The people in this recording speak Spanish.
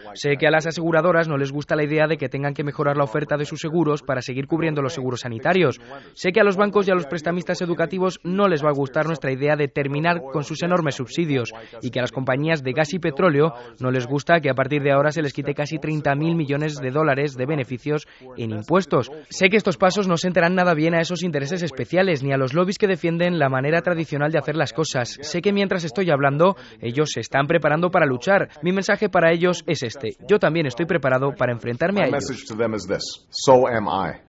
Sé que a las aseguradoras no les gusta la idea de que tengan que mejorar la oferta de sus seguros para seguir cubriendo los seguros sanitarios. Sé que a los bancos y a los prestamistas educativos no les va a gustar nuestra idea de terminar con sus enormes subsidios y que a las compañías de gas y petróleo no les gusta que a partir de ahora se les quite casi 30.000 millones de dólares de beneficios en impuestos. Sé que estos pasos no sentarán nada bien a esos intereses especiales ni a los lobbies que defienden la manera tradicional de hacer las cosas. Sé que mientras estoy hablando, ellos se están preparando para luchar. Mi mensaje para ellos es este. Yo también estoy preparado para enfrentarme a ellos.